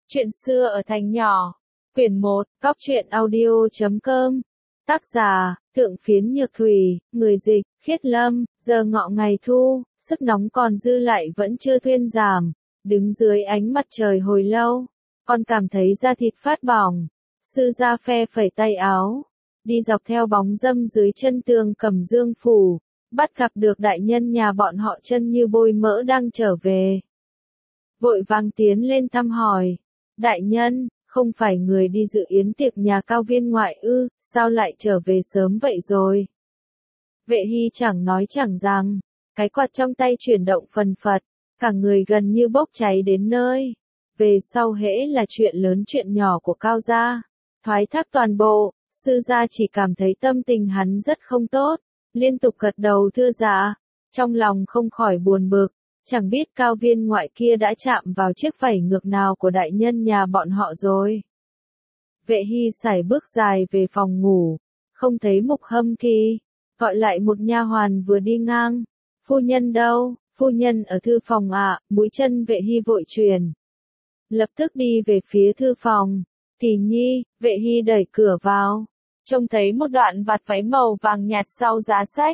Chuyện xưa ở thành nhỏ. Quyển 1, Cóc truyện audio.com. Tác giả, Thượng Phiến Nhược Thủy, người dịch, Khiết Lâm. Giờ ngọ ngày thu, sức nóng còn dư lại vẫn chưa thuyên giảm. Đứng dưới ánh mặt trời hồi lâu, con cảm thấy da thịt phát bỏng. Sư gia phe phẩy tay áo, đi dọc theo bóng râm dưới chân tường Cẩm Dương phủ, bắt gặp được đại nhân nhà bọn họ chân như bôi mỡ đang trở về. Vội vàng tiến lên thăm hỏi. Đại nhân, không phải người đi dự yến tiệc nhà Cao Viên ngoại ư, sao lại trở về sớm vậy rồi? Vệ Hy chẳng nói chẳng rằng, cái quạt trong tay chuyển động phần phật, cả người gần như bốc cháy đến nơi. Về sau hễ là chuyện lớn chuyện nhỏ của Cao gia, thoái thác toàn bộ, sư gia chỉ cảm thấy tâm tình hắn rất không tốt, liên tục gật đầu thưa dạ, trong lòng không khỏi buồn bực. Chẳng biết Cao Viên ngoại kia đã chạm vào chiếc vảy ngược nào của đại nhân nhà bọn họ rồi. Vệ Hy sải bước dài về phòng ngủ, không thấy Mục Hâm Kỳ, gọi lại một nha hoàn vừa đi ngang. Phu nhân đâu? Phu nhân ở thư phòng ạ. Mũi chân Vệ Hy vội truyền. Lập tức đi về phía thư phòng. Kỳ nhi, Vệ Hy đẩy cửa vào, trông thấy một đoạn vạt váy màu vàng nhạt sau giá sách.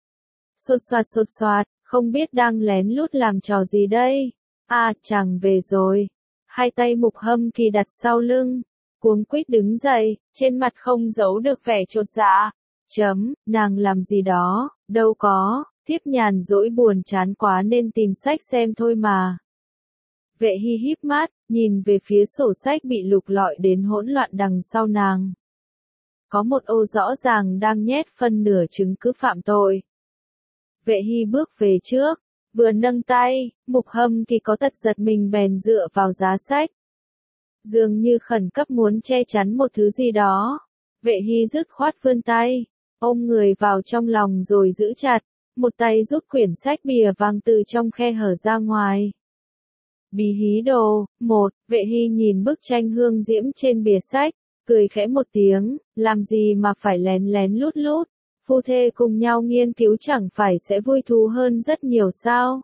Xột xoạt. Không biết đang lén lút làm trò gì đây? À, chàng về rồi. Hai tay Mục Hâm Kỳ đặt sau lưng, cuống quýt đứng dậy, trên mặt không giấu được vẻ chột dạ. Nàng làm gì đó, đâu có, Thiếp nhàn rỗi buồn chán quá nên tìm sách xem thôi mà. Vệ Hy híp mắt, nhìn về phía sổ sách bị lục lọi đến hỗn loạn đằng sau nàng. Có một ô rõ ràng đang nhét phân nửa chứng cứ phạm tội. Vệ Hy bước về trước, vừa nâng tay, Mục Hâm Kỳ có tật giật mình bèn dựa vào giá sách. Dường như khẩn cấp muốn che chắn một thứ gì đó. Vệ Hy dứt khoát vươn tay, ôm người vào trong lòng rồi giữ chặt, một tay rút quyển sách bìa vàng từ trong khe hở ra ngoài. Bí hí đồ, Vệ Hy nhìn bức tranh hương diễm trên bìa sách, cười khẽ một tiếng, làm gì mà phải lén lén lút lút. Phu thê cùng nhau nghiên cứu chẳng phải sẽ vui thú hơn rất nhiều sao?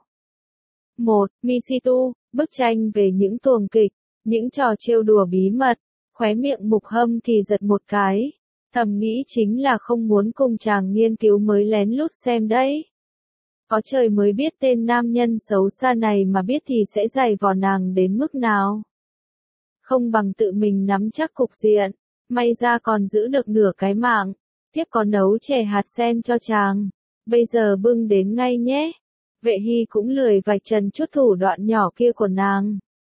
Misitu, bức tranh về những tuồng kịch, những trò trêu đùa bí mật, khóe miệng Mục Hâm Kỳ giật một cái, thầm nghĩ chính là không muốn cùng chàng nghiên cứu mới lén lút xem đấy. Có trời mới biết tên nam nhân xấu xa này mà biết thì sẽ dày vò nàng đến mức nào. Không bằng tự mình nắm chắc cục diện, may ra còn giữ được nửa cái mạng. Thiếp có nấu chè hạt sen cho chàng, bây giờ bưng đến ngay nhé. Vệ Hy cũng lười vạch trần chút thủ đoạn nhỏ kia của nàng.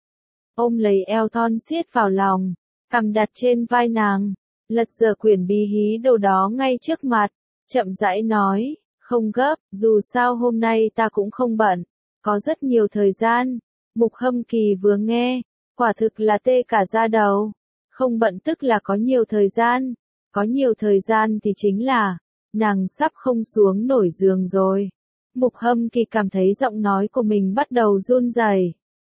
Ôm lấy eo thon siết vào lòng, cằm đặt trên vai nàng, lật dở quyển bí hí đồ đó ngay trước mặt, chậm rãi nói, không gấp, dù sao hôm nay ta cũng không bận, có rất nhiều thời gian. Mục Hâm Kỳ vừa nghe, quả thực là tê cả da đầu, không bận tức là có nhiều thời gian. Có nhiều thời gian thì chính là, nàng sắp không xuống nổi giường rồi. Mục Hâm Kỳ cảm thấy giọng nói của mình bắt đầu run rẩy.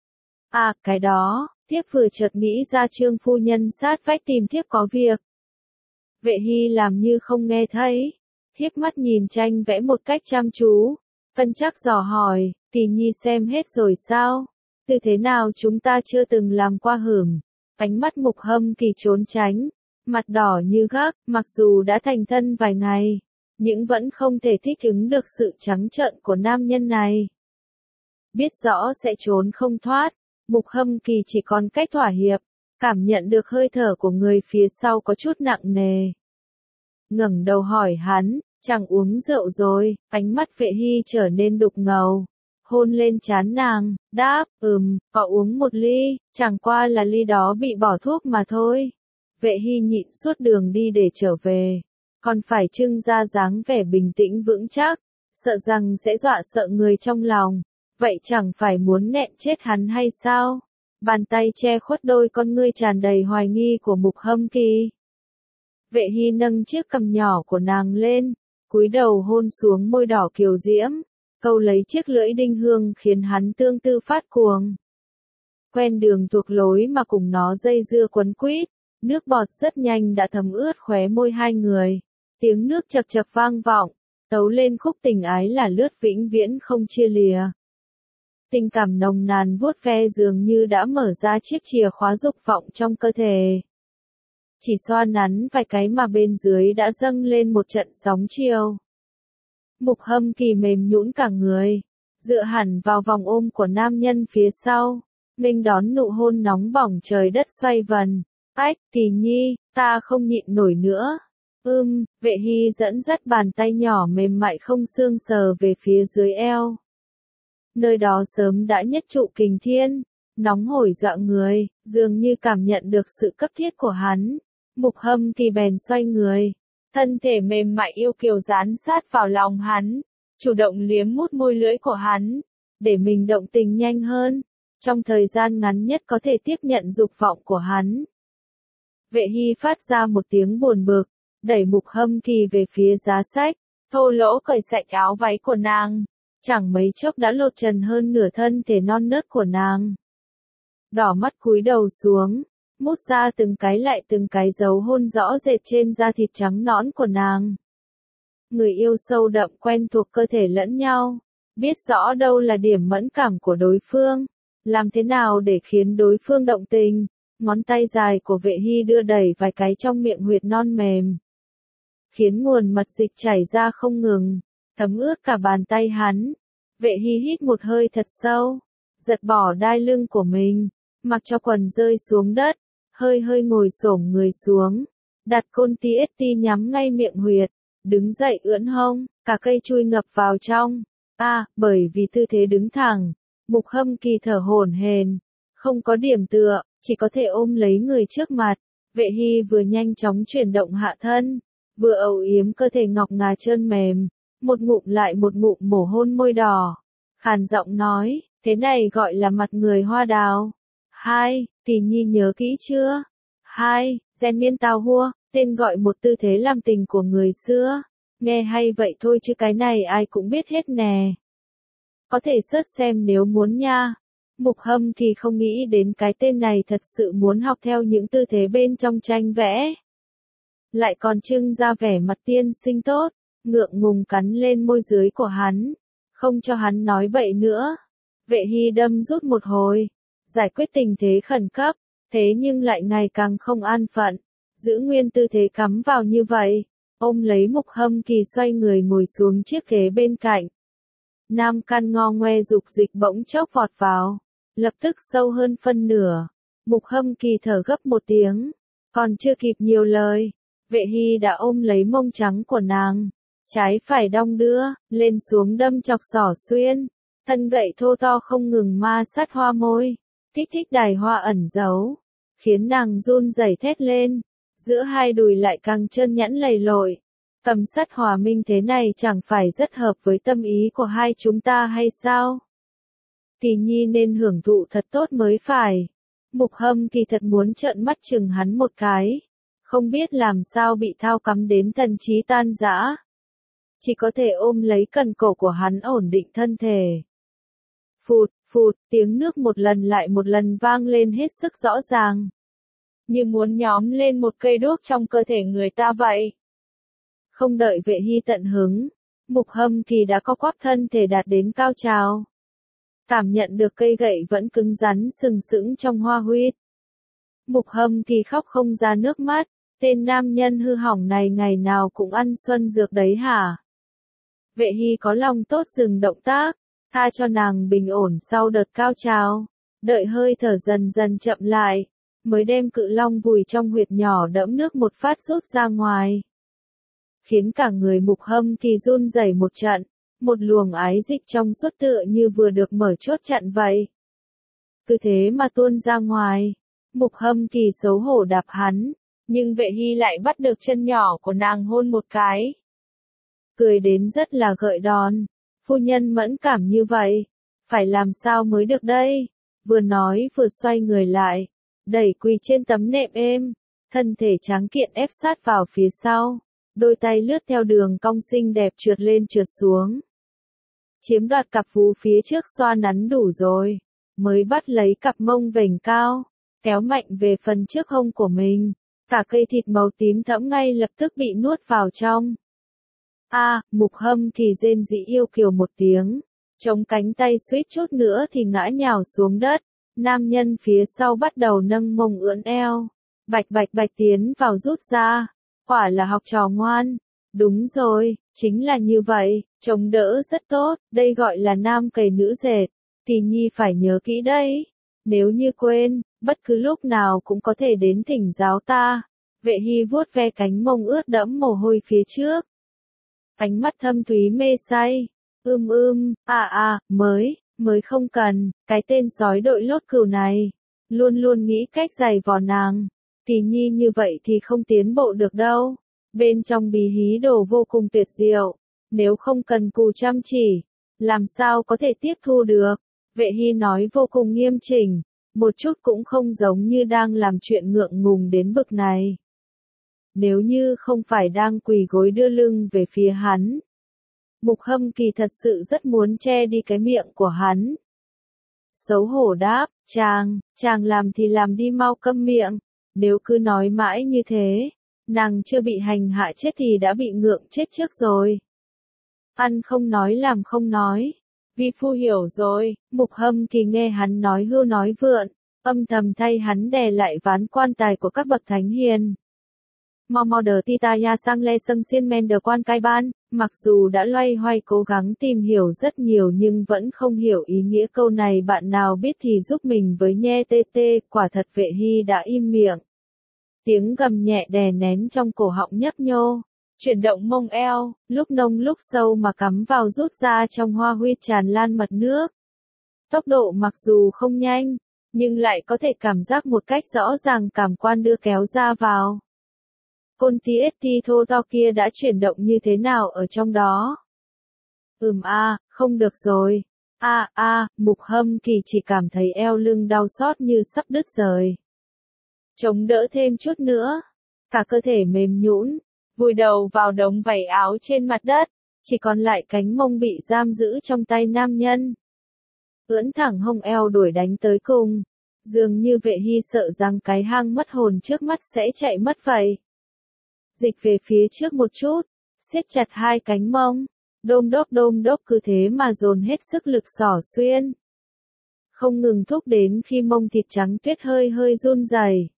À, cái đó, thiếp vừa chợt nghĩ ra Trương phu nhân sát vách tìm thiếp có việc. Vệ Hy làm như không nghe thấy, hiếp mắt nhìn tranh vẽ một cách chăm chú, cân chắc dò hỏi, Kỳ nhi xem hết rồi sao? Từ thế nào chúng ta chưa từng làm qua hửm? Ánh mắt Mục Hâm Kỳ trốn tránh. Mặt đỏ như gác, mặc dù đã thành thân vài ngày, nhưng vẫn không thể thích ứng được sự trắng trợn của nam nhân này. Biết rõ sẽ trốn không thoát, Mục Hâm Kỳ chỉ còn cách thỏa hiệp, cảm nhận được hơi thở của người phía sau có chút nặng nề. Ngẩng đầu hỏi hắn, chàng uống rượu rồi, ánh mắt Vệ Hy trở nên đục ngầu. Hôn lên trán nàng, đáp, có uống một ly, chẳng qua là ly đó bị bỏ thuốc mà thôi. Vệ Hy nhịn suốt đường đi để trở về, còn phải trưng ra dáng vẻ bình tĩnh vững chắc, sợ rằng sẽ dọa sợ người trong lòng, vậy chẳng phải muốn nghẹn chết hắn hay sao? Bàn tay che khuất đôi con ngươi tràn đầy hoài nghi của Mục Hâm Kỳ. Vệ Hy nâng chiếc cằm nhỏ của nàng lên, cúi đầu hôn xuống môi đỏ kiều diễm, câu lấy chiếc lưỡi đinh hương khiến hắn tương tư phát cuồng. Quen đường thuộc lối mà cùng nó dây dưa quấn quýt. Nước bọt rất nhanh đã thấm ướt khóe môi hai người. Tiếng nước chậc chậc vang vọng, tấu lên khúc tình ái là lướt vĩnh viễn không chia lìa. Tình cảm nồng nàn vuốt ve dường như đã mở ra chiếc chìa khóa dục vọng trong cơ thể. Chỉ xoa nắn vài cái mà bên dưới đã dâng lên một trận sóng chiều. Mục Hâm Kỳ mềm nhũn cả người, dựa hẳn vào vòng ôm của nam nhân phía sau, nghênh đón nụ hôn nóng bỏng trời đất xoay vần. Ách, Kỳ Nhi, ta không nhịn nổi nữa. Vệ Hy dẫn dắt bàn tay nhỏ mềm mại không xương sờ về phía dưới eo. Nơi đó sớm đã nhất trụ kình thiên, nóng hổi dọa người, dường như cảm nhận được sự cấp thiết của hắn. Mục Hâm Kỳ bèn xoay người, thân thể mềm mại yêu kiều dán sát vào lòng hắn, chủ động liếm mút môi lưỡi của hắn, để mình động tình nhanh hơn, trong thời gian ngắn nhất có thể tiếp nhận dục vọng của hắn. Vệ Hy phát ra một tiếng buồn bực, đẩy Mục Hâm Kỳ về phía giá sách, thô lỗ cởi sạch áo váy của nàng, chẳng mấy chốc đã lột trần hơn nửa thân thể non nớt của nàng. Đỏ mắt cúi đầu xuống, mút ra từng cái lại từng cái dấu hôn rõ rệt trên da thịt trắng nõn của nàng. Người yêu sâu đậm quen thuộc cơ thể lẫn nhau, biết rõ đâu là điểm mẫn cảm của đối phương, làm thế nào để khiến đối phương động tình. Ngón tay dài của Vệ Hy đưa đẩy vài cái trong miệng huyệt non mềm, khiến nguồn mật dịch chảy ra không ngừng, thấm ướt cả bàn tay hắn. Vệ Hy hít một hơi thật sâu, giật bỏ đai lưng của mình, mặc cho quần rơi xuống đất, hơi ngồi xổm người xuống, đặt côn TST nhắm ngay miệng huyệt, đứng dậy ưỡn hông, cả cây chui ngập vào trong. Bởi vì tư thế đứng thẳng, Mục Hâm Kỳ thở hổn hển, không có điểm tựa, chỉ có thể ôm lấy người trước mặt. Vệ Hy vừa nhanh chóng chuyển động hạ thân, vừa âu yếm cơ thể ngọc ngà trơn mềm, một ngụm lại một ngụm mổ hôn môi đỏ, khàn giọng nói, thế này gọi là mặt người hoa đào. Kỳ Nhi nhớ kỹ chưa? Gen miên tào hua, tên gọi một tư thế làm tình của người xưa. Nghe hay vậy thôi chứ cái này ai cũng biết hết nè. Có thể search xem nếu muốn nha. Mục Hâm Kỳ không nghĩ đến cái tên này thật sự muốn học theo những tư thế bên trong tranh vẽ. Lại còn trưng ra vẻ mặt tiên sinh tốt, ngượng ngùng cắn lên môi dưới của hắn, không cho hắn nói bậy nữa. Vệ Hy đâm rút một hồi, giải quyết tình thế khẩn cấp, thế nhưng lại ngày càng không an phận, giữ nguyên tư thế cắm vào như vậy, ôm lấy Mục Hâm Kỳ xoay người ngồi xuống chiếc ghế bên cạnh. Nam căn ngo ngoe dục dịch bỗng chốc vọt vào, lập tức sâu hơn phân nửa. Mục Hâm Kỳ thở gấp một tiếng, còn chưa kịp nhiều lời, Vệ Hy đã ôm lấy mông trắng của nàng, trái phải đong đưa, lên xuống đâm chọc xỏ xuyên, thân gậy thô to không ngừng ma sát hoa môi, kích thích đài hoa ẩn giấu, khiến nàng run rẩy thét lên, giữa hai đùi lại càng trơn nhẵn lầy lội. Tầm sắt hòa minh thế này chẳng phải rất hợp với tâm ý của hai chúng ta hay sao? Kỳ Nhi nên hưởng thụ thật tốt mới phải. Mục Hâm Kỳ thật muốn trợn mắt chừng hắn một cái, không biết làm sao bị thao cắm đến thần trí tan rã. Chỉ có thể ôm lấy cần cổ của hắn ổn định thân thể. Phụt, tiếng nước một lần lại một lần vang lên hết sức rõ ràng. Như muốn nhóm lên một cây đuốc trong cơ thể người ta vậy. Không đợi Vệ Hy tận hứng, Mục Hâm Kỳ đã co quắp thân thể đạt đến cao trào. Cảm nhận được cây gậy vẫn cứng rắn sừng sững trong hoa huyết. Mục Hâm Kỳ khóc không ra nước mắt, tên nam nhân hư hỏng này ngày nào cũng ăn xuân dược đấy hả? Vệ Hy có lòng tốt dừng động tác, tha cho nàng bình ổn sau đợt cao trào, đợi hơi thở dần dần chậm lại, mới đem cự long vùi trong huyệt nhỏ đẫm nước một phát rút ra ngoài. Khiến cả người Mục Hâm Kỳ run rẩy một trận, một luồng ái dịch trong suốt tựa như vừa được mở chốt chặn vậy. Cứ thế mà tuôn ra ngoài, Mục Hâm Kỳ xấu hổ đạp hắn, nhưng Vệ Hy lại bắt được chân nhỏ của nàng hôn một cái. Cười đến rất là gợi đòn, phu nhân mẫn cảm như vậy, phải làm sao mới được đây? Vừa nói vừa xoay người lại, đẩy quỳ trên tấm nệm êm, thân thể trắng kiện ép sát vào phía sau. Đôi tay lướt theo đường cong xinh đẹp trượt lên trượt xuống. Chiếm đoạt cặp vú phía trước xoa nắn đủ rồi, mới bắt lấy cặp mông vểnh cao, kéo mạnh về phần trước hông của mình. Cả cây thịt màu tím thẫm ngay lập tức bị nuốt vào trong. Mục Hâm Kỳ rên rỉ yêu kiều một tiếng, Chống cánh tay suýt chút nữa thì ngã nhào xuống đất. Nam nhân phía sau bắt đầu nâng mông ưỡn eo. Bạch bạch bạch tiến vào rút ra. Quả là học trò ngoan. Đúng rồi, chính là như vậy, chống đỡ rất tốt, đây gọi là nam cày nữ dệt. Thì Nhi phải nhớ kỹ đấy. Nếu như quên, bất cứ lúc nào cũng có thể đến thỉnh giáo ta. Vệ Hy vuốt ve cánh mông ướt đẫm mồ hôi phía trước. Ánh mắt thâm thúy mê say. Mới không cần, cái tên sói đội lốt cừu này. Luôn luôn nghĩ cách giày vò nàng. Thì Nhi như vậy thì không tiến bộ được đâu. Bên trong bí hí đồ vô cùng tuyệt diệu. Nếu không cần cù chăm chỉ, làm sao có thể tiếp thu được. Vệ Hy nói vô cùng nghiêm chỉnh. Một chút cũng không giống như đang làm chuyện ngượng ngùng đến bực này. Nếu như không phải đang quỳ gối đưa lưng về phía hắn. Mục Hâm Kỳ thật sự rất muốn che đi cái miệng của hắn. Xấu hổ đáp, chàng làm thì làm đi, mau câm miệng. Nếu cứ nói mãi như thế, nàng chưa bị hành hạ chết thì đã bị ngượng chết trước rồi. Ăn không nói làm không nói. Vi phu hiểu rồi. Mục Hâm Kỳ nghe hắn nói hưu nói vượn, âm thầm thay hắn đè lại ván quan tài của các bậc thánh hiền. Mau đờ titaya sang le sâng xiên men đờ quan cai ban. Mặc dù đã loay hoay cố gắng tìm hiểu rất nhiều nhưng vẫn không hiểu ý nghĩa câu này, bạn nào biết thì giúp mình với nhe tê tê. Quả thật Vệ Hy đã im miệng. Tiếng gầm nhẹ đè nén trong cổ họng nhấp nhô. Chuyển động mông eo, lúc nông lúc sâu mà cắm vào rút ra trong hoa huy tràn lan mật nước. Tốc độ mặc dù không nhanh, nhưng lại có thể cảm giác một cách rõ ràng cảm quan đưa kéo ra vào. Côn Tieti thô to kia đã chuyển động như thế nào ở trong đó? Không được rồi. Mục Hâm Kỳ chỉ cảm thấy eo lưng đau xót như sắp đứt rời. Chống đỡ thêm chút nữa. Cả cơ thể mềm nhũn, vùi đầu vào đống vảy áo trên mặt đất. Chỉ còn lại cánh mông bị giam giữ trong tay nam nhân. Ưỡn thẳng hông eo đuổi đánh tới cùng. Dường như Vệ Hy sợ rằng cái hang mất hồn trước mắt sẽ chạy mất vậy. Dịch về phía trước một chút, siết chặt hai cánh mông, đôm đốc cứ thế mà dồn hết sức lực xỏ xuyên. Không ngừng thúc đến khi mông thịt trắng tuyết hơi run rẩy.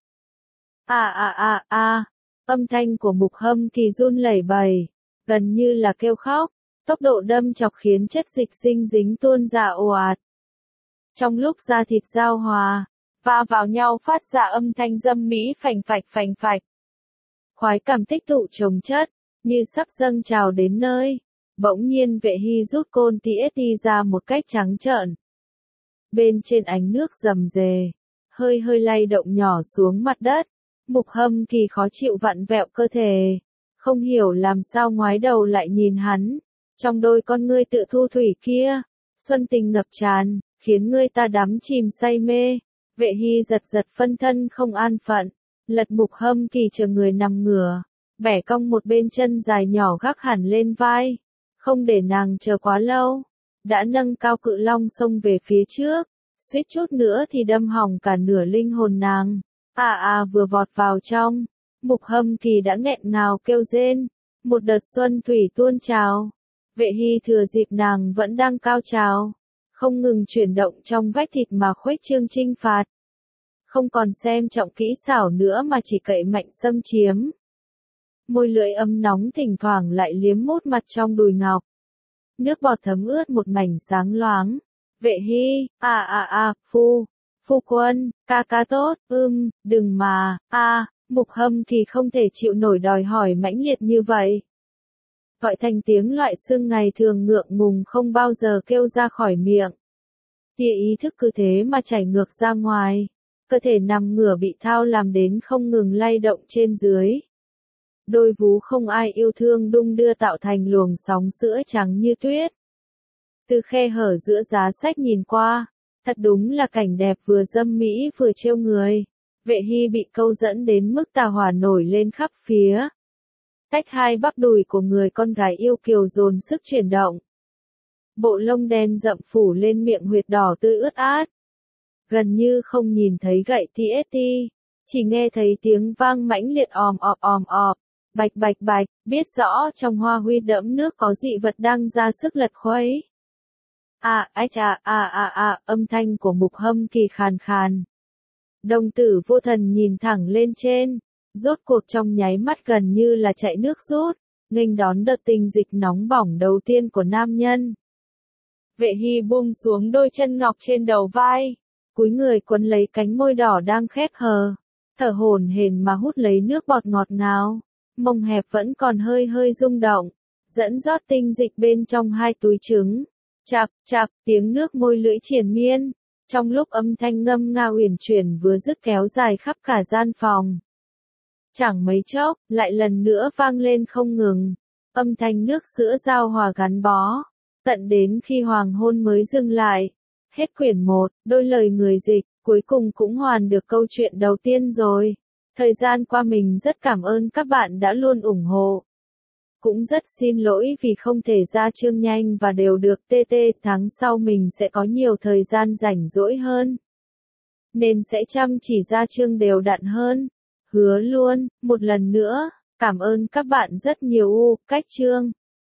Âm thanh của Mục Hâm Kỳ run lẩy bẩy, gần như là kêu khóc, tốc độ đâm chọc khiến chất dịch sinh dính tuôn ra ồ ạt. Trong lúc da thịt giao hòa, va vào nhau phát ra âm thanh dâm mỹ phành phạch. Khoái cảm tích tụ chồng chất, như sắp dâng trào đến nơi. Bỗng nhiên Vệ Hy rút côn TST ra một cách trắng trợn. Bên trên ánh nước rầm rề, hơi lay động nhỏ xuống mặt đất. Mục Hâm Kỳ khó chịu vặn vẹo cơ thể, không hiểu làm sao ngoái đầu lại nhìn hắn. Trong đôi con ngươi tự thu thủy kia, xuân tình ngập tràn, khiến người ta đắm chìm say mê. Vệ Hy giật phân thân không an phận, lật Mục Hâm Kỳ chờ người nằm ngửa, bẻ cong một bên chân dài nhỏ gác hẳn lên vai. Không để nàng chờ quá lâu, đã nâng cao cự long xông về phía trước, suýt chút nữa thì đâm hỏng cả nửa linh hồn nàng. Vừa vọt vào trong, Mục Hâm Kỳ đã nghẹn ngào kêu rên, một đợt xuân thủy tuôn trào. Vệ Hy thừa dịp nàng vẫn đang cao trào, không ngừng chuyển động trong vách thịt mà khuếch trương chinh phạt. Không còn xem trọng kỹ xảo nữa mà chỉ cậy mạnh xâm chiếm. Môi lưỡi ấm nóng thỉnh thoảng lại liếm mút mặt trong đùi ngọc. Nước bọt thấm ướt một mảnh sáng loáng. Vệ Hy, phu quân, ca tốt, đừng mà, Mục Hâm Kỳ không thể chịu nổi đòi hỏi mãnh liệt như vậy. Gọi thành tiếng loại xương ngày thường ngượng ngùng không bao giờ kêu ra khỏi miệng. Tia ý thức cứ thế mà chảy ngược ra ngoài. Cơ thể nằm ngửa bị thao làm đến không ngừng lay động trên dưới. Đôi vú không ai yêu thương đung đưa tạo thành luồng sóng sữa trắng như tuyết. Từ khe hở giữa giá sách nhìn qua, thật đúng là cảnh đẹp vừa dâm mỹ vừa trêu người. Vệ Hy bị câu dẫn đến mức tà hỏa nổi lên khắp phía. Tách hai bắp đùi của người con gái yêu kiều dồn sức chuyển động. Bộ lông đen rậm phủ lên miệng huyệt đỏ tươi ướt át. Gần như không nhìn thấy gậy TST, chỉ nghe thấy tiếng vang mãnh liệt òm ọp, bạch, biết rõ trong hoa huy đẫm nước có dị vật đang ra sức lật khuấy. Âm thanh của Mục Hâm Kỳ khàn khàn. Đồng tử vô thần nhìn thẳng lên trên, rốt cuộc trong nháy mắt gần như là chạy nước rút, nghênh đón đợt tình dịch nóng bỏng đầu tiên của nam nhân. Vệ Hy buông xuống đôi chân ngọc trên đầu vai, cúi người quấn lấy cánh môi đỏ đang khép hờ, thở hổn hển mà hút lấy nước bọt ngọt ngào, mông hẹp vẫn còn hơi hơi rung động, dẫn rót tinh dịch bên trong hai túi trứng. Chạc, chạc, tiếng nước môi lưỡi triền miên, trong lúc âm thanh ngâm nga uyển chuyển vừa dứt kéo dài khắp cả gian phòng. Chẳng mấy chốc, lại lần nữa vang lên không ngừng, âm thanh nước sữa giao hòa gắn bó, tận đến khi hoàng hôn mới dừng lại. Hết quyển 1, đôi lời người dịch, cuối cùng cũng hoàn được câu chuyện đầu tiên rồi. Thời gian qua mình rất cảm ơn các bạn đã luôn ủng hộ. Cũng rất xin lỗi vì không thể ra chương nhanh và đều được TT, tháng sau mình sẽ có nhiều thời gian rảnh rỗi hơn. Nên sẽ chăm chỉ ra chương đều đặn hơn. Hứa luôn, một lần nữa, cảm ơn các bạn rất nhiều. Cách chương.